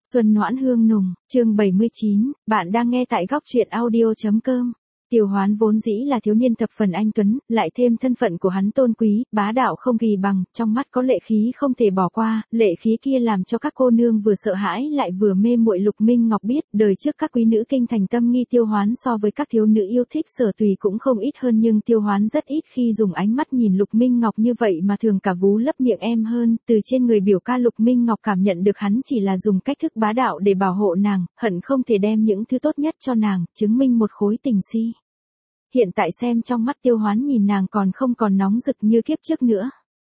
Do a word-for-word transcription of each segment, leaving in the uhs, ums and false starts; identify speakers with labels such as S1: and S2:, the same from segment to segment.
S1: Xuân noãn hương nùng, chương bảy mươi chín, bạn đang nghe tại góc truyện audio.com. Tiêu Hoán vốn dĩ là thiếu niên thập phần anh tuấn, lại thêm thân phận của hắn tôn quý, bá đạo không gì bằng, trong mắt có lệ khí không thể bỏ qua, lệ khí kia làm cho các cô nương vừa sợ hãi lại vừa mê muội. Lục Minh Ngọc biết, đời trước các quý nữ kinh thành tâm nghi Tiêu Hoán so với các thiếu nữ yêu thích Sở Tùy cũng không ít hơn, nhưng Tiêu Hoán rất ít khi dùng ánh mắt nhìn Lục Minh Ngọc như vậy mà thường cả vú lấp miệng em hơn. Từ trên người biểu ca Lục Minh Ngọc cảm nhận được hắn chỉ là dùng cách thức bá đạo để bảo hộ nàng, hận không thể đem những thứ tốt nhất cho nàng, chứng minh một khối tình si. Hiện tại xem trong mắt Tiêu Hoán nhìn nàng còn không còn nóng rực như kiếp trước nữa.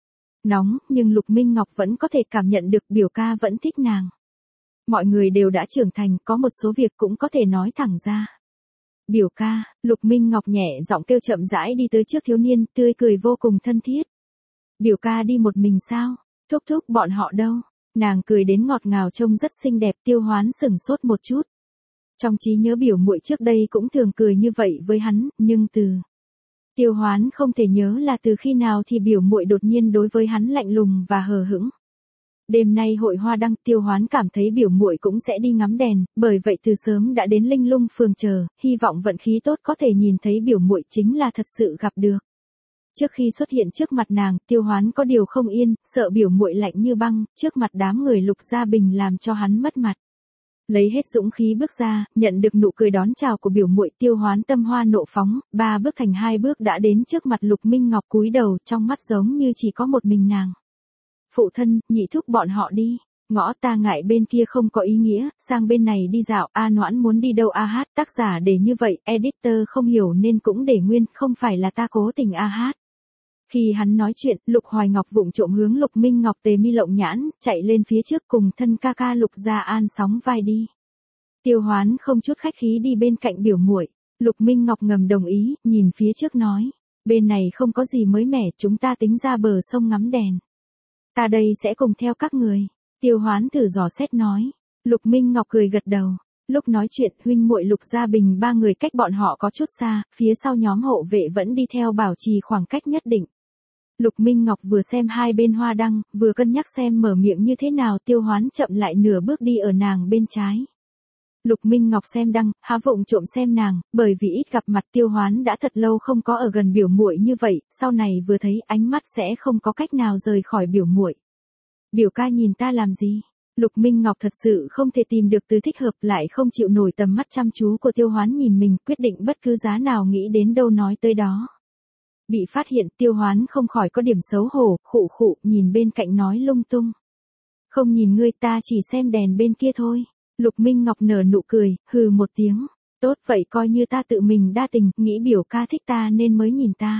S1: Nóng, nhưng Lục Minh Ngọc vẫn có thể cảm nhận được biểu ca vẫn thích nàng. Mọi người đều đã trưởng thành, có một số việc cũng có thể nói thẳng ra. Biểu ca, Lục Minh Ngọc nhẹ giọng kêu chậm rãi đi tới trước thiếu niên, tươi cười vô cùng thân thiết. Biểu ca đi một mình sao? Thúc thúc bọn họ đâu? Nàng cười đến ngọt ngào trông rất xinh đẹp. Tiêu Hoán sửng sốt một chút. Trong trí nhớ biểu muội trước đây cũng thường cười như vậy với hắn, nhưng từ Tiêu Hoán không thể nhớ là từ khi nào thì biểu muội đột nhiên đối với hắn lạnh lùng và hờ hững. Đêm nay hội hoa đăng, Tiêu Hoán cảm thấy biểu muội cũng sẽ đi ngắm đèn, bởi vậy từ sớm đã đến Linh Lung phường chờ, hy vọng vận khí tốt có thể nhìn thấy biểu muội, chính là thật sự gặp được. Trước khi xuất hiện trước mặt nàng, Tiêu Hoán có điều không yên, sợ biểu muội lạnh như băng, trước mặt đám người Lục Gia Bình làm cho hắn mất mặt. Lấy hết dũng khí bước ra, nhận được nụ cười đón chào của biểu muội, Tiêu Hoán tâm hoa nộ phóng, ba bước thành hai bước đã đến trước mặt Lục Minh Ngọc, cúi đầu, trong mắt giống như chỉ có một mình nàng. Phụ thân, nhị thúc bọn họ đi. Ngõ ta ngại bên kia không có ý nghĩa, sang bên này đi dạo. A Noãn muốn đi đâu a hát, tác giả để như vậy, editor không hiểu nên cũng để nguyên, không phải là ta cố tình a hát. Khi hắn nói chuyện, Lục Hoài Ngọc vụng trộm hướng Lục Minh Ngọc tề mi lộng nhãn, chạy lên phía trước cùng thân ca ca Lục Gia An sóng vai đi. Tiêu Hoán không chút khách khí đi bên cạnh biểu muội. Lục Minh Ngọc ngầm đồng ý, nhìn phía trước nói, bên này không có gì mới mẻ, chúng ta tính ra bờ sông ngắm đèn. Ta đây sẽ cùng theo các người. Tiêu Hoán thử dò xét nói. Lục Minh Ngọc cười gật đầu. Lúc nói chuyện, huynh muội Lục Gia Bình ba người cách bọn họ có chút xa, phía sau nhóm hộ vệ vẫn đi theo bảo trì khoảng cách nhất định. Lục Minh Ngọc vừa xem hai bên hoa đăng, vừa cân nhắc xem mở miệng như thế nào. Tiêu Hoán chậm lại nửa bước đi ở nàng bên trái. Lục Minh Ngọc xem đăng, há vụng trộm xem nàng, bởi vì ít gặp mặt Tiêu Hoán đã thật lâu không có ở gần biểu muội như vậy, sau này vừa thấy ánh mắt sẽ không có cách nào rời khỏi biểu muội. Biểu ca nhìn ta làm gì? Lục Minh Ngọc thật sự không thể tìm được từ thích hợp, lại không chịu nổi tầm mắt chăm chú của Tiêu Hoán nhìn mình, quyết định bất cứ giá nào nghĩ đến đâu nói tới đó. Bị phát hiện, Tiêu Hoán không khỏi có điểm xấu hổ, khụ khụ, nhìn bên cạnh nói lung tung. Không nhìn ngươi, ta chỉ xem đèn bên kia thôi. Lục Minh Ngọc nở nụ cười, hừ một tiếng. Tốt vậy coi như ta tự mình đa tình, nghĩ biểu ca thích ta nên mới nhìn ta.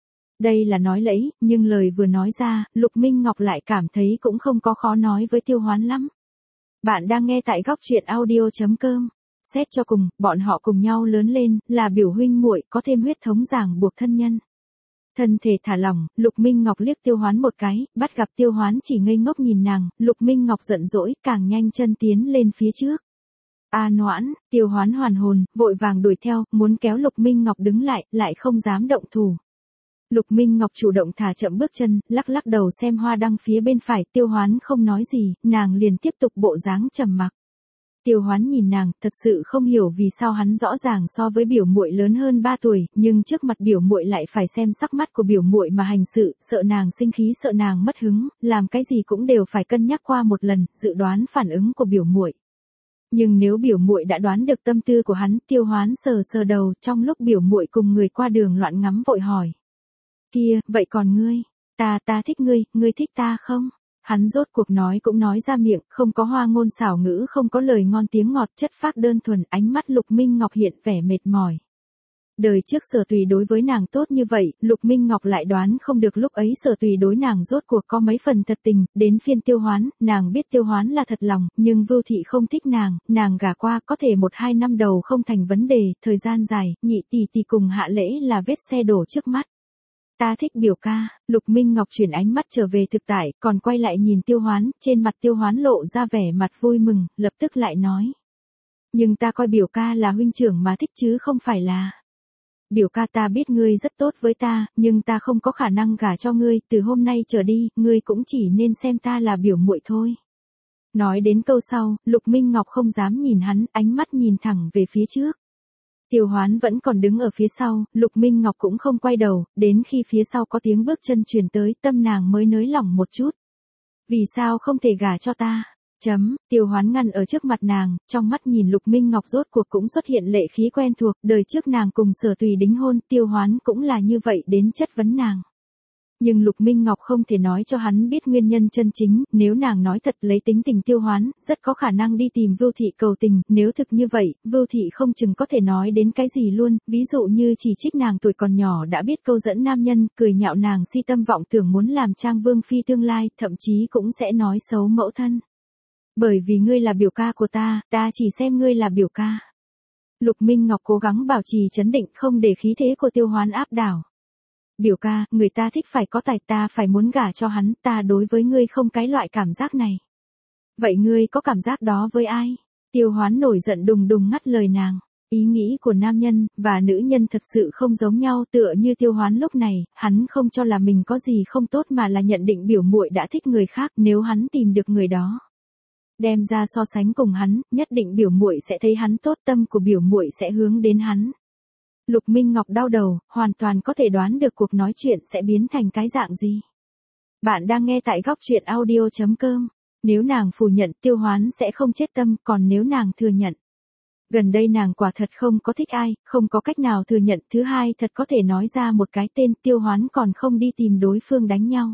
S1: Đây là nói lẫy, nhưng lời vừa nói ra, Lục Minh Ngọc lại cảm thấy cũng không có khó nói với Tiêu Hoán lắm. Bạn đang nghe tại góc truyện audio.com. Xét cho cùng, bọn họ cùng nhau lớn lên, là biểu huynh muội, có thêm huyết thống ràng buộc thân nhân. Thân thể thả lỏng, Lục Minh Ngọc liếc Tiêu Hoán một cái, bắt gặp Tiêu Hoán chỉ ngây ngốc nhìn nàng, Lục Minh Ngọc giận dỗi, càng nhanh chân tiến lên phía trước. A Noãn, Tiêu Hoán hoàn hồn, vội vàng đuổi theo, muốn kéo Lục Minh Ngọc đứng lại, lại không dám động thủ. Lục Minh Ngọc chủ động thả chậm bước chân, lắc lắc đầu xem hoa đăng phía bên phải. Tiêu Hoán không nói gì, nàng liền tiếp tục bộ dáng trầm mặc. Tiêu Hoán nhìn nàng, thật sự không hiểu vì sao hắn rõ ràng so với biểu muội lớn hơn ba tuổi, nhưng trước mặt biểu muội lại phải xem sắc mắt của biểu muội mà hành sự, sợ nàng sinh khí, sợ nàng mất hứng, làm cái gì cũng đều phải cân nhắc qua một lần, dự đoán phản ứng của biểu muội. Nhưng nếu biểu muội đã đoán được tâm tư của hắn, Tiêu Hoán sờ sờ đầu, trong lúc biểu muội cùng người qua đường loạn ngắm vội hỏi. Kia, vậy còn ngươi? Ta ta thích ngươi, ngươi thích ta không? Hắn rốt cuộc nói cũng nói ra miệng, không có hoa ngôn xảo ngữ, không có lời ngon tiếng ngọt, chất phác đơn thuần. Ánh mắt Lục Minh Ngọc hiện vẻ mệt mỏi. Đời trước Sở Tùy đối với nàng tốt như vậy, Lục Minh Ngọc lại đoán không được lúc ấy Sở Tùy đối nàng rốt cuộc có mấy phần thật tình. Đến phiên Tiêu Hoán, nàng biết Tiêu Hoán là thật lòng, nhưng Vưu Thị không thích nàng, nàng gả qua có thể một hai năm đầu không thành vấn đề, thời gian dài, nhị tỷ tỷ cùng Hạ Lễ là vết xe đổ trước mắt. Ta thích biểu ca. Lục Minh Ngọc chuyển ánh mắt trở về thực tại, còn quay lại nhìn Tiêu Hoán, trên mặt Tiêu Hoán lộ ra vẻ mặt vui mừng, lập tức lại nói. Nhưng ta coi biểu ca là huynh trưởng mà thích chứ không phải là. Biểu ca, ta biết ngươi rất tốt với ta, nhưng ta không có khả năng gả cho ngươi, từ hôm nay trở đi, ngươi cũng chỉ nên xem ta là biểu muội thôi. Nói đến câu sau, Lục Minh Ngọc không dám nhìn hắn, ánh mắt nhìn thẳng về phía trước. Tiêu Hoán vẫn còn đứng ở phía sau, Lục Minh Ngọc cũng không quay đầu, đến khi phía sau có tiếng bước chân truyền tới, tâm nàng mới nới lỏng một chút. Vì sao không thể gả cho ta? Chấm, Tiêu Hoán ngăn ở trước mặt nàng, trong mắt nhìn Lục Minh Ngọc rốt cuộc cũng xuất hiện lệ khí quen thuộc, đời trước nàng cùng Sở Tùy đính hôn, Tiêu Hoán cũng là như vậy đến chất vấn nàng. Nhưng Lục Minh Ngọc không thể nói cho hắn biết nguyên nhân chân chính, nếu nàng nói thật lấy tính tình Tiêu Hoán, rất có khả năng đi tìm Vưu Thị cầu tình, nếu thực như vậy, Vưu Thị không chừng có thể nói đến cái gì luôn, ví dụ như chỉ trích nàng tuổi còn nhỏ đã biết câu dẫn nam nhân, cười nhạo nàng si tâm vọng tưởng muốn làm Trang Vương phi tương lai, thậm chí cũng sẽ nói xấu mẫu thân. Bởi vì ngươi là biểu ca của ta, ta chỉ xem ngươi là biểu ca. Lục Minh Ngọc cố gắng bảo trì trấn định không để khí thế của Tiêu Hoán áp đảo. Biểu ca, người ta thích phải có tài, ta phải muốn gả cho hắn, ta đối với ngươi không cái loại cảm giác này. Vậy ngươi có cảm giác đó với ai? Tiêu Hoán nổi giận đùng đùng ngắt lời nàng. Ý nghĩ của nam nhân, và nữ nhân thật sự không giống nhau, tựa như Tiêu Hoán lúc này, hắn không cho là mình có gì không tốt mà là nhận định biểu muội đã thích người khác, nếu hắn tìm được người đó. Đem ra so sánh cùng hắn, nhất định biểu muội sẽ thấy hắn tốt, tâm của biểu muội sẽ hướng đến hắn. Lục Minh Ngọc đau đầu, hoàn toàn có thể đoán được cuộc nói chuyện sẽ biến thành cái dạng gì. Bạn đang nghe tại góc truyện audio chấm com. Nếu nàng phủ nhận, Tiêu Hoán sẽ không chết tâm, còn nếu nàng thừa nhận. Gần đây nàng quả thật không có thích ai, không có cách nào thừa nhận. Thứ hai, thật có thể nói ra một cái tên, Tiêu Hoán còn không đi tìm đối phương đánh nhau.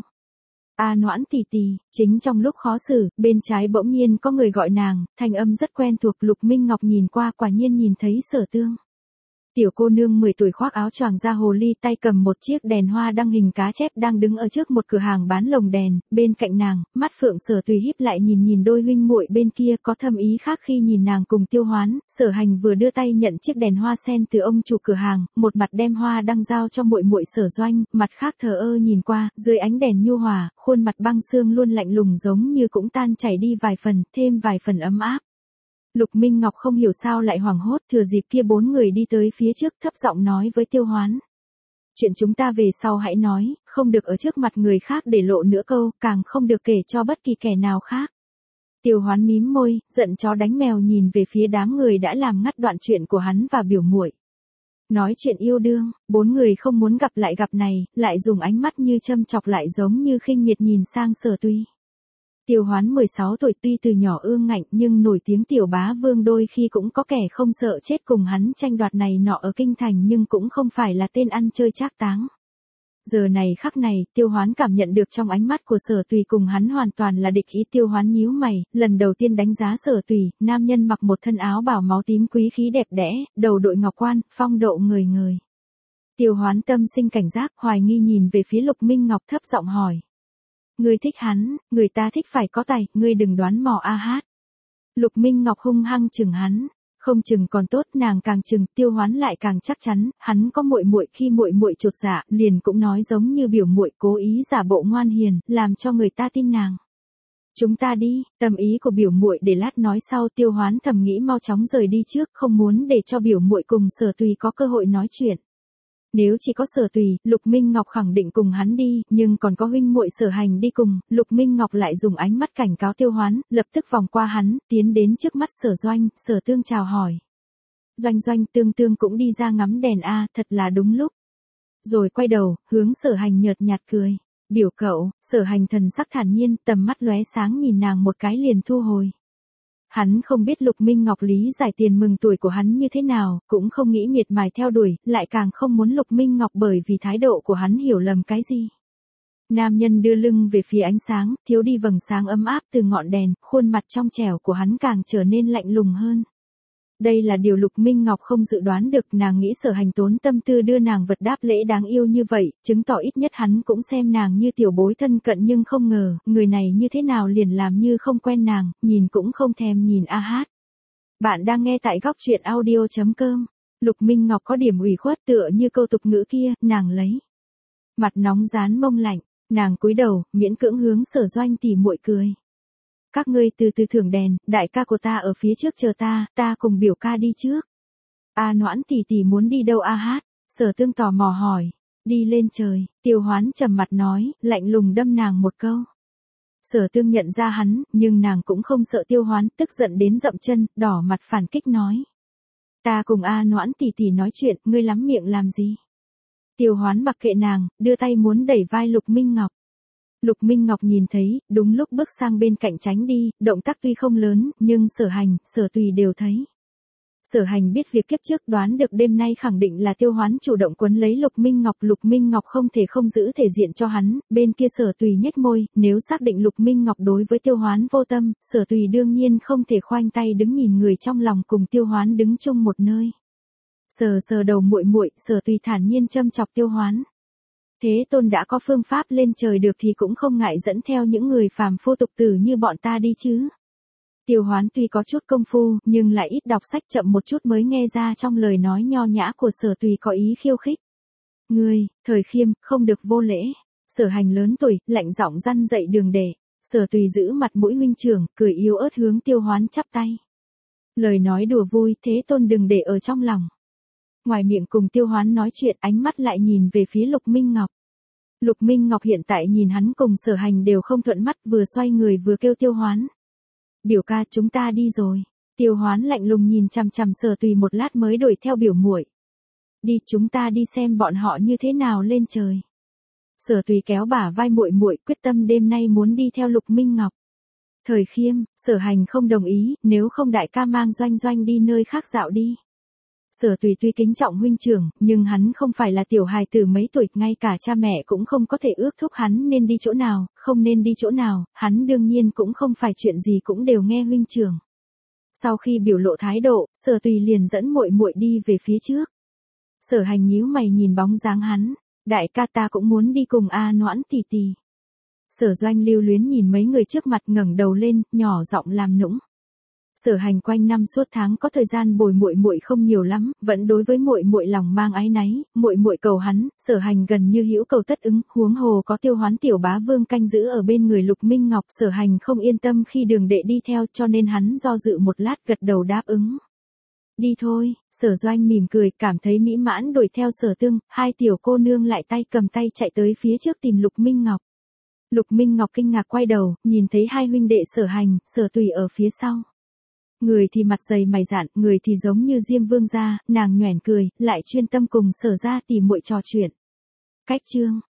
S1: A Noãn tỷ tỷ, chính trong lúc khó xử, bên trái bỗng nhiên có người gọi nàng, thanh âm rất quen thuộc. Lục Minh Ngọc nhìn qua, quả nhiên nhìn thấy Sở Tương. Tiểu cô nương mười tuổi khoác áo choàng da hồ ly, tay cầm một chiếc đèn hoa đăng hình cá chép đang đứng ở trước một cửa hàng bán lồng đèn, bên cạnh nàng, mắt Phượng Sở Tùy híp lại nhìn nhìn đôi huynh muội bên kia có thâm ý khác khi nhìn nàng cùng Tiêu Hoán. Sở Hành vừa đưa tay nhận chiếc đèn hoa sen từ ông chủ cửa hàng, một mặt đem hoa đăng giao cho muội muội Sở Doanh, mặt khác thờ ơ nhìn qua, dưới ánh đèn nhu hòa, khuôn mặt băng xương luôn lạnh lùng giống như cũng tan chảy đi vài phần, thêm vài phần ấm áp. Lục Minh Ngọc không hiểu sao lại hoảng hốt, thừa dịp kia bốn người đi tới phía trước, thấp giọng nói với Tiêu Hoán. Chuyện chúng ta về sau hãy nói, không được ở trước mặt người khác để lộ nữa câu, càng không được kể cho bất kỳ kẻ nào khác. Tiêu Hoán mím môi, giận chó đánh mèo nhìn về phía đám người đã làm ngắt đoạn chuyện của hắn và biểu muội. Nói chuyện yêu đương, bốn người không muốn gặp lại gặp này, lại dùng ánh mắt như châm chọc lại giống như khinh miệt nhìn sang Sở Tuy. Tiêu Hoán mười sáu tuổi tuy từ nhỏ ương ngạnh nhưng nổi tiếng tiểu bá vương đôi khi cũng có kẻ không sợ chết cùng hắn tranh đoạt này nọ ở kinh thành nhưng cũng không phải là tên ăn chơi trác táng. Giờ này khắc này, Tiêu Hoán cảm nhận được trong ánh mắt của Sở Tùy cùng hắn hoàn toàn là địch ý. Tiêu Hoán nhíu mày, lần đầu tiên đánh giá Sở Tùy, nam nhân mặc một thân áo bào máu tím quý khí đẹp đẽ, đầu đội ngọc quan, phong độ người người. Tiêu Hoán tâm sinh cảnh giác, hoài nghi nhìn về phía Lục Minh Ngọc thấp giọng hỏi. Ngươi thích hắn, người ta thích phải có tài, ngươi đừng đoán mò a hát. Lục Minh Ngọc hung hăng chừng hắn, không chừng còn tốt, nàng càng chừng, Tiêu Hoán lại càng chắc chắn, hắn có muội muội, khi muội muội chột dạ, liền cũng nói giống như biểu muội cố ý giả bộ ngoan hiền, làm cho người ta tin nàng. Chúng ta đi, tâm ý của biểu muội để lát nói sau. Tiêu Hoán thầm nghĩ mau chóng rời đi trước, không muốn để cho biểu muội cùng Sở Tùy có cơ hội nói chuyện. Nếu chỉ có Sở Tùy, Lục Minh Ngọc khẳng định cùng hắn đi, nhưng còn có huynh muội Sở Hành đi cùng, Lục Minh Ngọc lại dùng ánh mắt cảnh cáo Tiêu Hoán, lập tức vòng qua hắn, tiến đến trước mắt Sở Doanh. Sở Tương chào hỏi. Doanh Doanh, Tương Tương cũng đi ra ngắm đèn a, thật là đúng lúc. Rồi quay đầu, hướng Sở Hành nhợt nhạt cười. Biểu cậu. Sở Hành thần sắc thản nhiên, tầm mắt lóe sáng nhìn nàng một cái liền thu hồi. Hắn không biết Lục Minh Ngọc lý giải tiền mừng tuổi của hắn như thế nào, cũng không nghĩ miệt mài theo đuổi, lại càng không muốn Lục Minh Ngọc bởi vì thái độ của hắn hiểu lầm cái gì. Nam nhân đưa lưng về phía ánh sáng, thiếu đi vầng sáng ấm áp từ ngọn đèn, khuôn mặt trong trẻo của hắn càng trở nên lạnh lùng hơn. Đây là điều Lục Minh Ngọc không dự đoán được, nàng nghĩ Sở Hành tốn tâm tư đưa nàng vật đáp lễ đáng yêu như vậy, chứng tỏ ít nhất hắn cũng xem nàng như tiểu bối thân cận, nhưng không ngờ, người này như thế nào liền làm như không quen nàng, nhìn cũng không thèm nhìn a hát. Bạn đang nghe tại góc truyện audio chấm com. Lục Minh Ngọc có điểm ủy khuất, tựa như câu tục ngữ kia, nàng lấy mặt nóng dán mông lạnh, nàng cúi đầu, miễn cưỡng hướng Sở Doanh tỉ muội cười. Các ngươi từ từ thưởng đèn, đại ca của ta ở phía trước chờ ta, ta cùng biểu ca đi trước. A Noãn tỷ tỷ muốn đi đâu a hát? Sở Tương tò mò hỏi. Đi lên trời, Tiêu Hoán trầm mặt nói, lạnh lùng đâm nàng một câu. Sở Tương nhận ra hắn, nhưng nàng cũng không sợ Tiêu Hoán, tức giận đến dậm chân, đỏ mặt phản kích nói. Ta cùng A Noãn tỷ tỷ nói chuyện, ngươi lắm miệng làm gì? Tiêu Hoán mặc kệ nàng, đưa tay muốn đẩy vai Lục Minh Ngọc. Lục Minh Ngọc nhìn thấy, đúng lúc bước sang bên cạnh tránh đi, động tác tuy không lớn, nhưng Sở Hành, Sở Tùy đều thấy. Sở Hành biết việc kiếp trước, đoán được đêm nay khẳng định là Tiêu Hoán chủ động quấn lấy Lục Minh Ngọc. Lục Minh Ngọc không thể không giữ thể diện cho hắn, bên kia Sở Tùy nhếch môi, nếu xác định Lục Minh Ngọc đối với Tiêu Hoán vô tâm, Sở Tùy đương nhiên không thể khoanh tay đứng nhìn người trong lòng cùng Tiêu Hoán đứng chung một nơi. Sờ sờ đầu muội muội, Sở Tùy thản nhiên châm chọc Tiêu Hoán. Thế Tôn đã có phương pháp lên trời được thì cũng không ngại dẫn theo những người phàm phu tục tử như bọn ta đi chứ. Tiêu Hoán tuy có chút công phu, nhưng lại ít đọc sách, chậm một chút mới nghe ra trong lời nói nho nhã của Sở Tùy có ý khiêu khích. Ngươi, Thời Khiêm, không được vô lễ. Sở Hành lớn tuổi, lạnh giọng răn dậy Đường Đệ. Sở Tùy giữ mặt mũi huynh trưởng, cười yếu ớt hướng Tiêu Hoán chắp tay. Lời nói đùa vui, Thế Tôn đừng để ở trong lòng. Ngoài miệng cùng Tiêu Hoán nói chuyện, ánh mắt lại nhìn về phía Lục Minh Ngọc. Lục Minh Ngọc hiện tại nhìn hắn cùng Sở Hành đều không thuận mắt, vừa xoay người vừa kêu Tiêu Hoán. Biểu ca, chúng ta đi rồi. Tiêu Hoán lạnh lùng nhìn chằm chằm Sở Tùy một lát mới đuổi theo biểu muội. Đi, chúng ta đi xem bọn họ như thế nào lên trời. Sở Tùy kéo bả vai muội muội, quyết tâm đêm nay muốn đi theo Lục Minh Ngọc. Thời Khiêm, Sở Hành không đồng ý, nếu không đại ca mang Doanh Doanh đi nơi khác dạo đi. Sở Tùy tuy kính trọng huynh trưởng, nhưng hắn không phải là tiểu hài tử mấy tuổi, ngay cả cha mẹ cũng không có thể ước thúc hắn nên đi chỗ nào, không nên đi chỗ nào, hắn đương nhiên cũng không phải chuyện gì cũng đều nghe huynh trưởng. Sau khi biểu lộ thái độ, Sở Tùy liền dẫn muội muội đi về phía trước. Sở Hành nhíu mày nhìn bóng dáng hắn, đại ca ta cũng muốn đi cùng A Noãn tỷ tỷ. Sở Doanh lưu luyến nhìn mấy người trước mặt, ngẩng đầu lên, nhỏ giọng làm nũng. Sở Hành quanh năm suốt tháng có thời gian bồi muội muội không nhiều lắm, vẫn đối với muội muội lòng mang áy náy, muội muội cầu hắn, Sở Hành gần như hữu cầu tất ứng, huống hồ có Tiêu Hoán tiểu bá vương canh giữ ở bên người Lục Minh Ngọc, Sở Hành không yên tâm khi Đường Đệ đi theo, cho nên hắn do dự một lát gật đầu đáp ứng. Đi thôi, Sở Doanh mỉm cười, cảm thấy mỹ mãn đuổi theo Sở Tương, hai tiểu cô nương lại tay cầm tay chạy tới phía trước tìm Lục Minh Ngọc. Lục Minh Ngọc kinh ngạc quay đầu, nhìn thấy hai huynh đệ Sở Hành, Sở Tùy ở phía sau. Người thì mặt dày mày dạn, người thì giống như Diêm Vương gia, nàng nhoẻn cười, lại chuyên tâm cùng Sở gia tỉ muội trò chuyện. Cách chương